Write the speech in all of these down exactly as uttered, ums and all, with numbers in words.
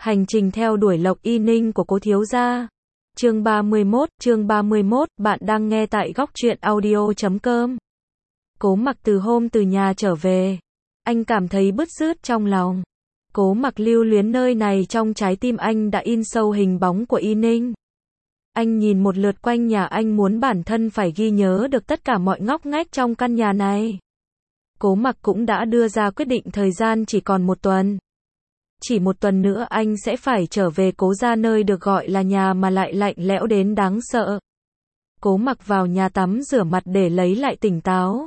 Hành trình theo đuổi Lộc Y Ninh của Cố thiếu gia. Chương ba mươi mốt, chương ba mươi mốt, bạn đang nghe tại góc truyện audio chấm com. Cố Mặc từ hôm từ nhà trở về, anh cảm thấy bứt rứt trong lòng. Cố Mặc lưu luyến nơi này, trong trái tim anh đã in sâu hình bóng của Y Ninh. Anh nhìn một lượt quanh nhà, anh muốn bản thân phải ghi nhớ được tất cả mọi ngóc ngách trong căn nhà này. Cố Mặc cũng đã đưa ra quyết định, thời gian chỉ còn một tuần. Chỉ một tuần nữa anh sẽ phải trở về Cố gia, nơi được gọi là nhà mà lại lạnh lẽo đến đáng sợ. Cố Mặc vào nhà tắm rửa mặt để lấy lại tỉnh táo.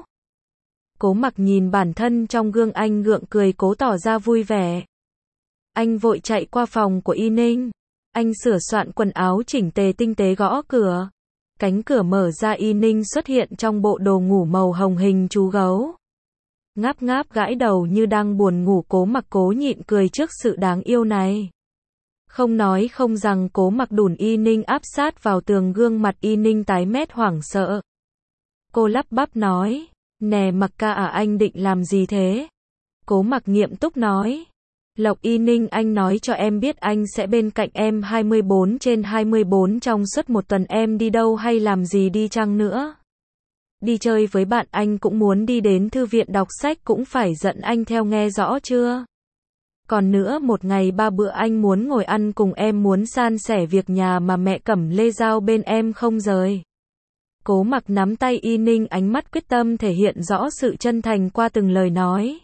Cố Mặc nhìn bản thân trong gương, anh gượng cười cố tỏ ra vui vẻ. Anh vội chạy qua phòng của Y Ninh. Anh sửa soạn quần áo chỉnh tề, tinh tế gõ cửa. Cánh cửa mở ra, Y Ninh xuất hiện trong bộ đồ ngủ màu hồng hình chú gấu. Ngáp ngáp gãi đầu như đang buồn ngủ. Cố Mặc cố nhịn cười trước sự đáng yêu này. Không nói không rằng, Cố Mặc đùn Y Ninh áp sát vào tường, gương mặt Y Ninh tái mét hoảng sợ. Cô lắp bắp nói, nè Mặc ca à, anh định làm gì thế? Cố Mặc nghiêm túc nói, Lộc Y Ninh, anh nói cho em biết anh sẽ bên cạnh em hai mươi bốn trên hai mươi bốn trong suốt một tuần, em đi đâu hay làm gì đi chăng nữa. Đi chơi với bạn, anh cũng muốn đi đến thư viện đọc sách, cũng phải dẫn anh theo, nghe rõ chưa? Còn nữa, một ngày ba bữa anh muốn ngồi ăn cùng em, muốn san sẻ việc nhà mà mẹ Cẩm Lê giao bên em không rời. Cố Mặc nắm tay Y Ninh, ánh mắt quyết tâm thể hiện rõ sự chân thành qua từng lời nói.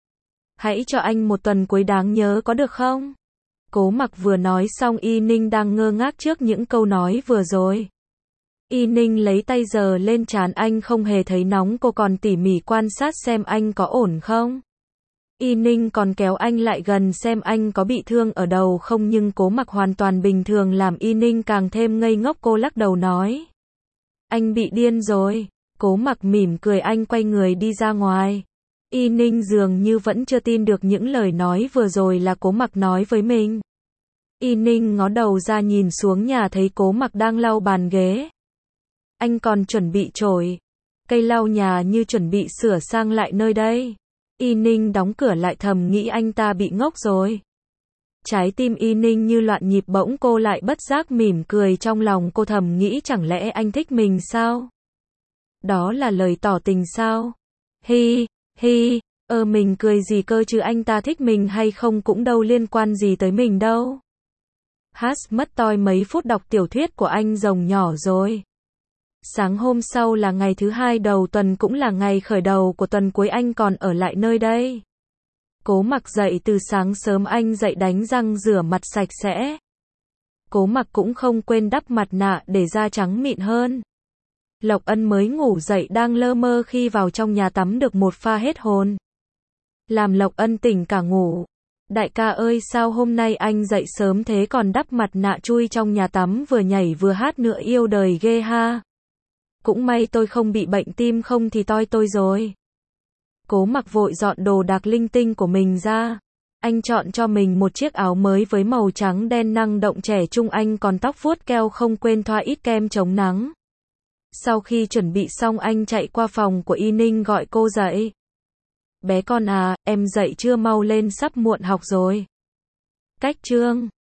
Hãy cho anh một tuần cuối đáng nhớ, có được không? Cố Mặc vừa nói xong, Y Ninh đang ngơ ngác trước những câu nói vừa rồi. Y Ninh lấy tay giơ lên trán anh, không hề thấy nóng, cô còn tỉ mỉ quan sát xem anh có ổn không. Y Ninh còn kéo anh lại gần xem anh có bị thương ở đầu không, nhưng Cố Mặc hoàn toàn bình thường, làm Y Ninh càng thêm ngây ngốc. Cô lắc đầu nói, anh bị điên rồi. Cố Mặc mỉm cười, anh quay người đi ra ngoài. Y Ninh dường như vẫn chưa tin được những lời nói vừa rồi là Cố Mặc nói với mình. Y Ninh ngó đầu ra nhìn xuống nhà, thấy Cố Mặc đang lau bàn ghế. Anh còn chuẩn bị chổi, cây lau nhà, như chuẩn bị sửa sang lại nơi đây. Y Ninh đóng cửa lại, thầm nghĩ anh ta bị ngốc rồi. Trái tim Y Ninh như loạn nhịp, bỗng cô lại bất giác mỉm cười, trong lòng cô thầm nghĩ chẳng lẽ anh thích mình sao? Đó là lời tỏ tình sao? Hi, hi, ơ mình cười gì cơ chứ, anh ta thích mình hay không cũng đâu liên quan gì tới mình đâu. Hát mất toi mấy phút đọc tiểu thuyết của anh rồng nhỏ rồi. Sáng hôm sau là ngày thứ hai đầu tuần, cũng là ngày khởi đầu của tuần cuối, anh còn ở lại nơi đây. Cố Mặc dậy từ sáng sớm, anh dậy đánh răng rửa mặt sạch sẽ. Cố Mặc cũng không quên đắp mặt nạ để da trắng mịn hơn. Lộc Ân mới ngủ dậy, đang lơ mơ khi vào trong nhà tắm được một pha hết hồn. Làm Lộc Ân tỉnh cả ngủ. Đại ca ơi, sao hôm nay anh dậy sớm thế, còn đắp mặt nạ chui trong nhà tắm, vừa nhảy vừa hát nữa, yêu đời ghê ha. Cũng may tôi không bị bệnh tim, không thì toi tôi rồi. Cố Mặc vội dọn đồ đạc linh tinh của mình ra. Anh chọn cho mình một chiếc áo mới với màu trắng đen năng động trẻ trung, anh còn tóc vuốt keo, không quên thoa ít kem chống nắng. Sau khi chuẩn bị xong, anh chạy qua phòng của Y Ninh gọi cô dậy. Bé con à, em dậy chưa, mau lên, sắp muộn học rồi. Cách chương